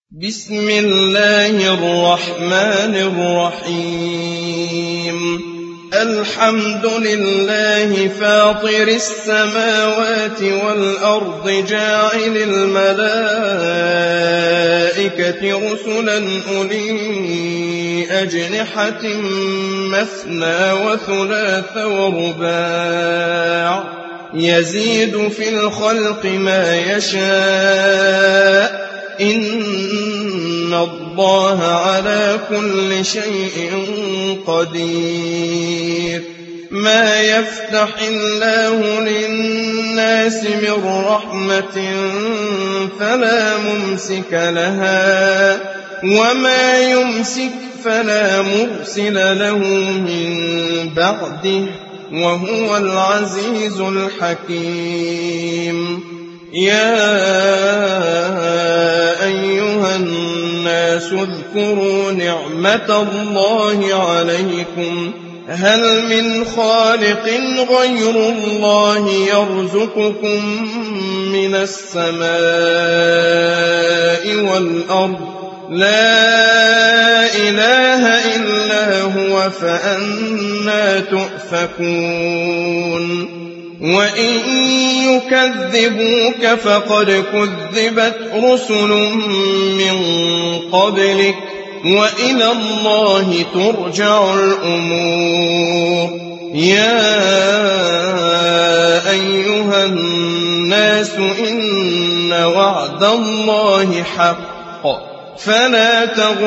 بسم الله الرحمن الرحيم الحمد لله فاطر السماوات والأرض جاعل الملائكة رسلا أولي أجنحة مثنى وثلاث ورباع يزيد في الخلق ما يشاء إن الله على كل شيء قدير ما يفتح الله للناس من رحمة فلا ممسك لها وما يمسك فلا مرسل له من بعده وهو العزيز الحكيم يا أيها الناس اذكروا نعمة الله عليكم هل من خالق غير الله يرزقكم من السماء والأرض لا إله إلا هو فأنى تؤفكون وإن يكذبوك فقد كذبت رسل من قبلك وإلى الله ترجع الأمور يا أيها الناس إن وعد الله حق فلا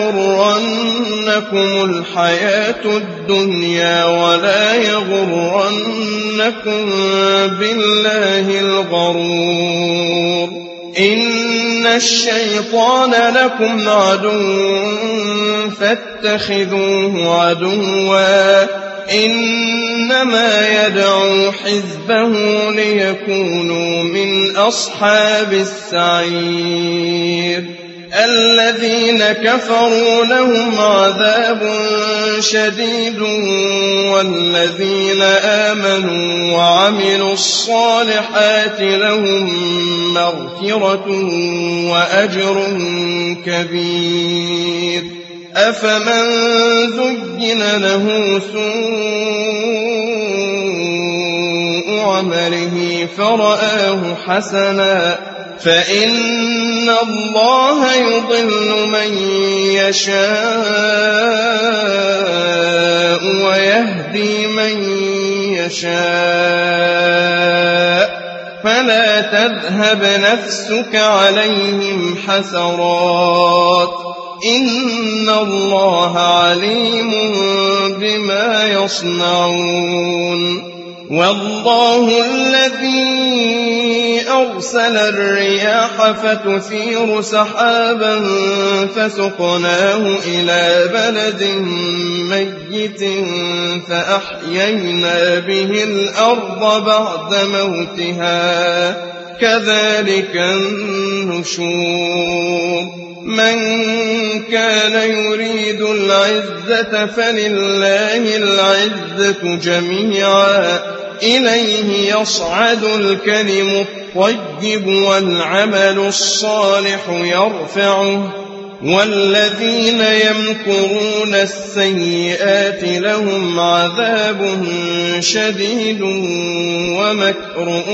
تغرنكم الحياة الدنيا ولا يغرنكم بالله الغرور إن الشيطان لكم عدو فاتخذوه عدوا إنما يدعو حزبه ليكونوا من أصحاب السعير الذين كفروا لهم عذاب شديد والذين آمنوا وعملوا الصالحات لهم مغفرة وأجر كبير أفمن زين له سوء عمله فرآه حسنا فإن الله يضل من يشاء ويهدي من يشاء فلا تذهب نفسك عليهم حسرات إن الله عليم بما يصنعون والله الذي أرسل الرياح فتثير سحابا فسقناه إلى بلد ميت فأحيينا به الأرض بعد موتها كذلك النشور من كان يريد العزة فلله العزة جميعا إليه يصعد الكلم الطيب والعمل الصالح يرفعه والذين يمكرون السيئات لهم عذاب شديد ومكر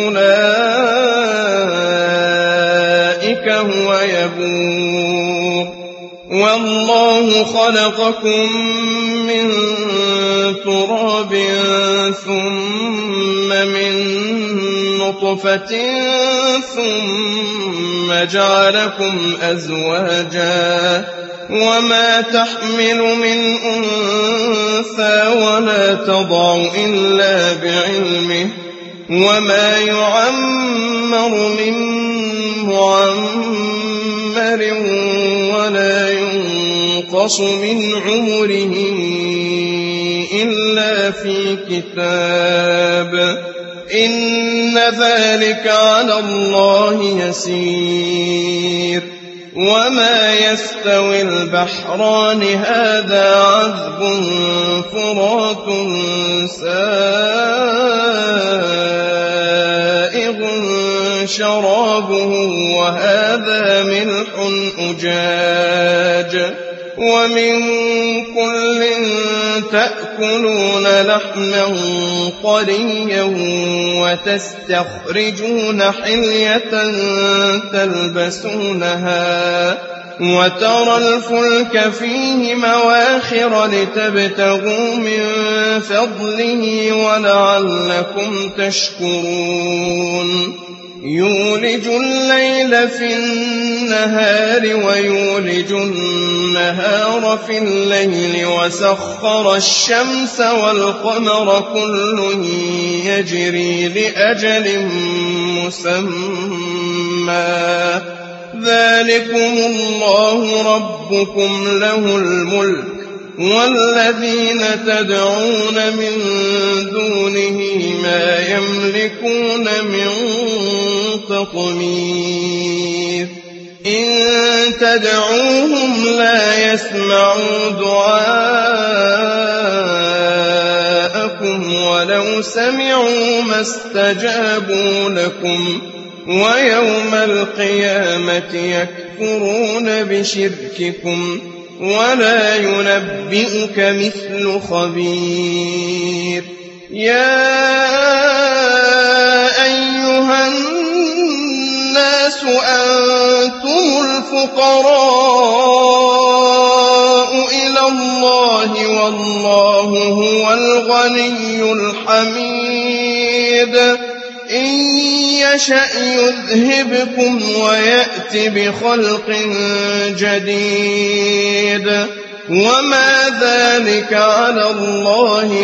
أولئك هو يبور والله خلقكم من تراب ثم من نطفة ثم جعلكم أزواجا وما تحمل من أنثى ولا تضع إلا بعلمه وما يعمر من معمر ولا ينقص من عمره إلا في كتاب إن ذلك على الله يسير وما يستوي البحران هذا عذب فرات سائغ شرابه وهذا ملح أجاج ومن كل تأكلون لحما طريا وتستخرجون حلية تلبسونها وترى الفلك فيه مواخر لتبتغوا من فضله ولعلكم تشكرون يولج الليل في النهار ويولج النهار في الليل وسخر الشمس والقمر كل يجري لأجل مسمى ذلكم الله ربكم له الملك والذين تدعون من دونه ما يملكون من قطمير إن تدعوهم لا يسمعوا دعاءكم ولو سمعوا ما استجابوا لكم ويوم القيامة يكفرون بشرككم ولا ينبئك مثل خبير يا أيها الناس أنتم الفقراء إلى الله والله هو الغني الحميد إن يشأ يذهبكم ويأت بخلق جديد وما ذلك على الله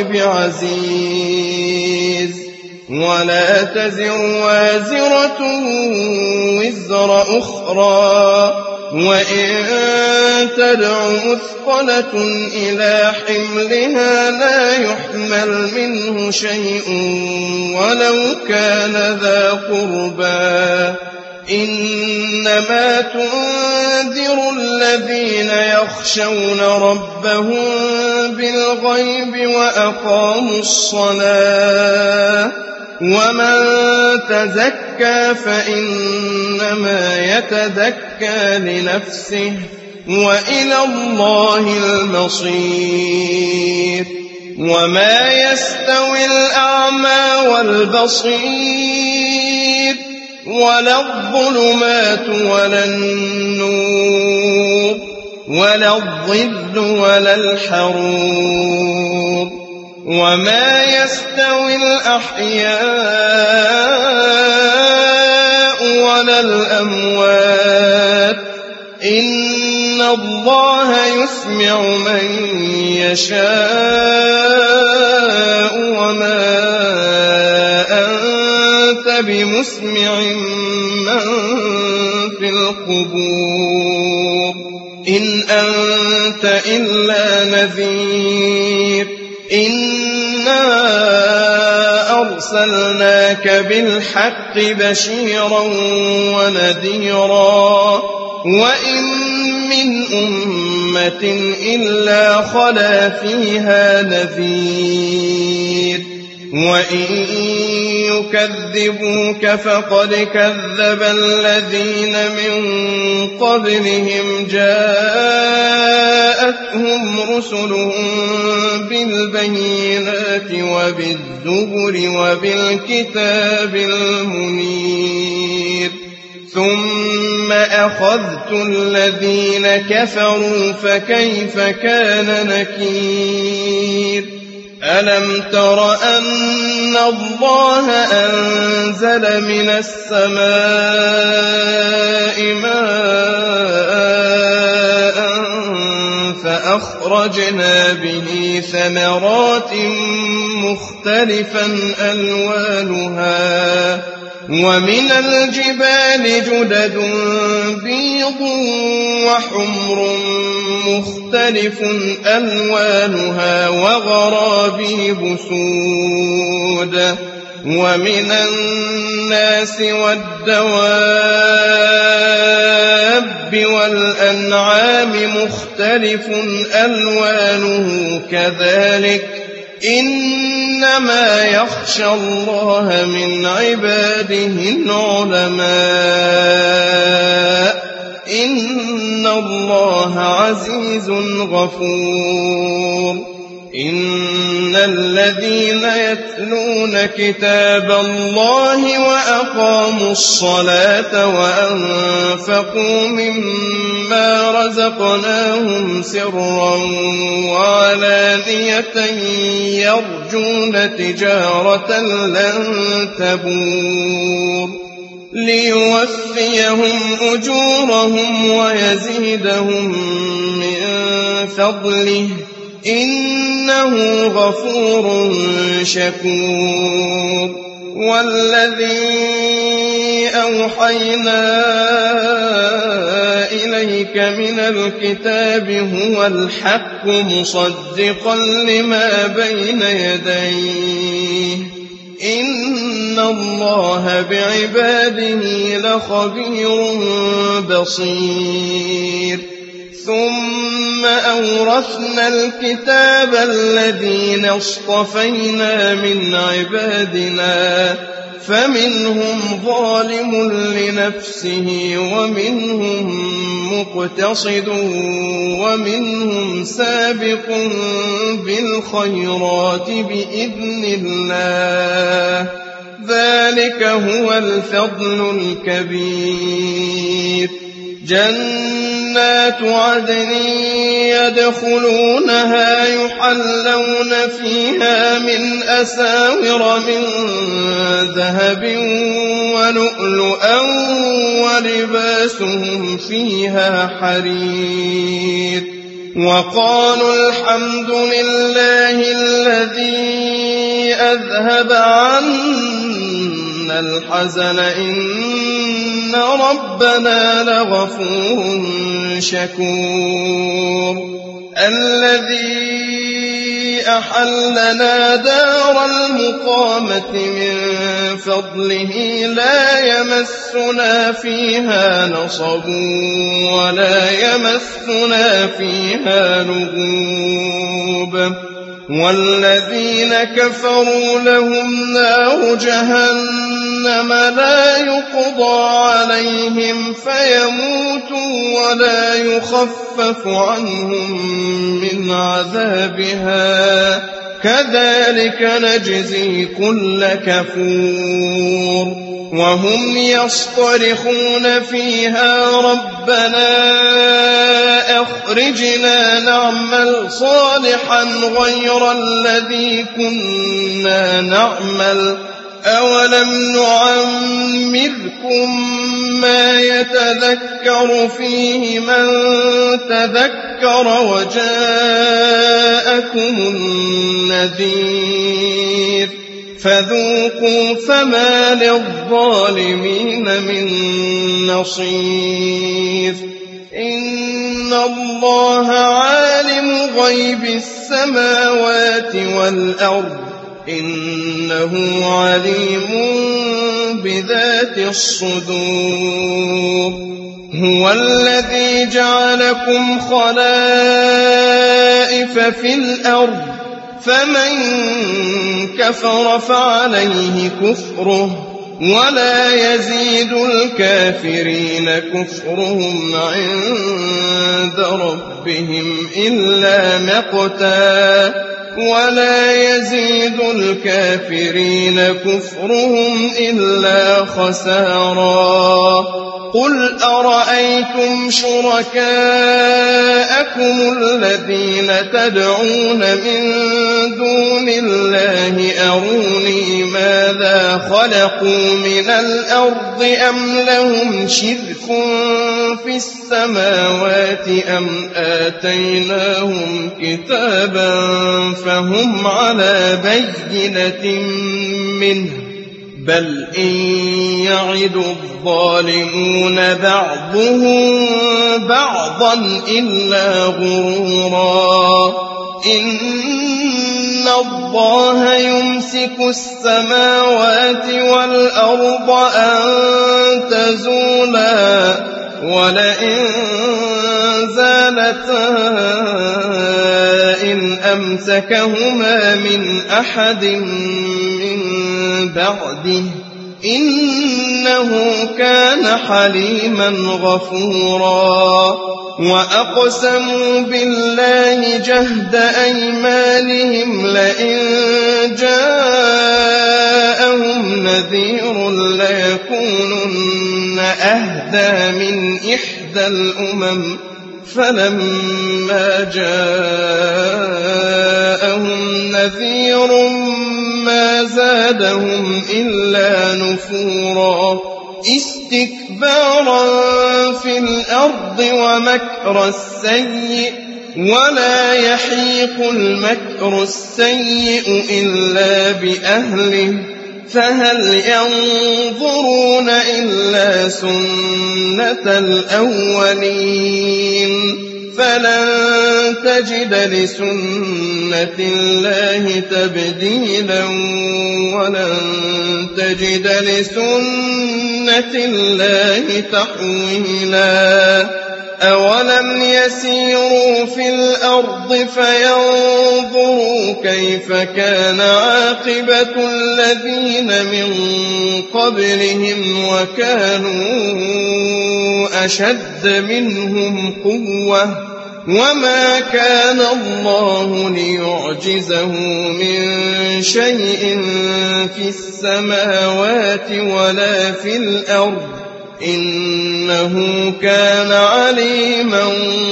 بعزيز ولا تزر وازرة وزر أخرى وإن تدع مثقلة إلى حملها لا يحمل منه شيء ولو كان ذا قربى إنما تنذر الذين يخشون ربهم بالغيب وأقاموا الصلاة ومن تزكى فإنما يتزكى لنفسه وإلى الله المصير وما يستوي الأعمى والبصير ولا الظلمات ولا النور ولا الظل ولا الحرور وما يستوي الأحياء ولا الأموات إن الله يسمع من يشاء وما أنت بمسمع من في القبور إن أنت إلا نذير إنا أرسلناك بالحق بشيرا ونذيرا وإن من أمة إلا خلا فيها نذير وإن يكذبوك فقد كذب الذين من قبلهم جاءتهم رسلهم بالبينات وبالزبر وبالكتاب المنير ثم أخذت الذين كفروا فكيف كان نكير ألم تر أن الله أنزل من السماء ماء فأخرجنا به ثمرات مختلفا ألوانها ومن الجبال جدد بيض وحمر مختلف ألوانها وغرابيب سود ومن الناس والدواب والأنعام مختلف ألوانه كذلك إنما يخشى الله من عباده العلماء إن الله عزيز غفور إن الذين يتلون كتاب الله وأقاموا الصلاة وأنفقوا مما رزقناهم سرا وعلانية يرجون تجارة لن تبور ليوفيهم أجورهم ويزيدهم من فضله إنه غفور شكور والذي أوحينا إليك من الكتاب هو الحق مصدقا لما بين يديه إن الله بعباده لخبير بصير ثم أورثنا الكتاب الذين اصطفينا من عبادنا فمنهم ظالم لنفسه ومنهم مقتصد ومنهم سابق بالخيرات بإذن الله ذلك هو الفضل الكبير جنات عدن يدخلونها يحلون فيها من أساور من ذهب ولؤلؤا ولباسهم فيها حرير وقالوا الحمد لله الذي أذهب عنا الحزن إن ربنا لغفور شكور الذي أحلنا دار المقامة من فضله لا يمسنا فيها نصب ولا يمسنا فيها لغوب والذين كفروا لهم نار جهنم لا يقضى عليهم فيموتوا ولا يخفف عنهم من عذابها كذلك نجزي كل كفور وهم يصطرخون فيها ربنا أخرجنا نعمل صالحا غير الذي كنا نعمل أولم نعمركم ما يتذكر فيه من تذكر وجاءكم النذير فذوقوا فما للظالمين من نصير إن الله عالم غيب السماوات والأرض إنه عليم بذات الصدور هو الذي جعلكم خلائف في الأرض فمن كفر فعليه كفره ولا يزيد الكافرين كفرهم عند ربهم إلا مقتا ولا يزيد الكافرين كفرهم إلا خسارا قل أرأيتم شركاءكم الذين تدعون من دون الله أروني ماذا خلقوا من الأرض أم لهم شرك في السماوات أم آتيناهم كتابا فهم على بينة منه بل إن يعد الظالمون بعضهم بعضا إلا غرورا إن إن الله يمسك السماوات والأرض أن تزولا ولئن زالتا إن أمسكهما من أحد من بعده إنه كان حليما غفورا وأقسموا بالله جهد أيمانهم لئن جاءهم نذير ليكونن أهدى من إحدى الأمم فلما جاءهم نذير ما زادهم إلا نفورا استكبارا في الأرض ومكر السيء ولا يحيق المكر السيء إلا بأهله فهل ينظرون إلا سنة الأولين فلن تجد لسنة الله تبديلا ولن تجد لسنة الله تحويلا أولم يسيروا في الأرض فينظروا كيف كان عاقبة الذين من قبلهم وكانوا أشد منهم قوة وما كان الله ليعجزه من شيء في السماوات ولا في الأرض إنه كان عليما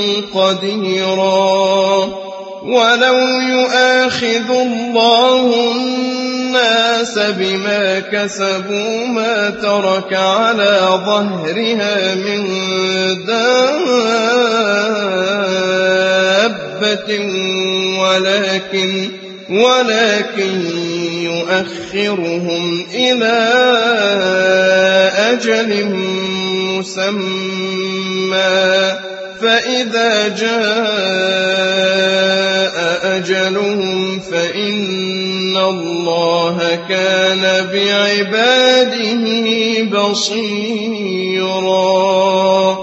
قديرا ولو يؤاخذ الله الناس بما كسبوا ما ترك على ظهرها من دابة ولكن يؤخرهم إلى أجل مسمى فإذا جاء أجلهم فإن الله كان بعباده بصيرا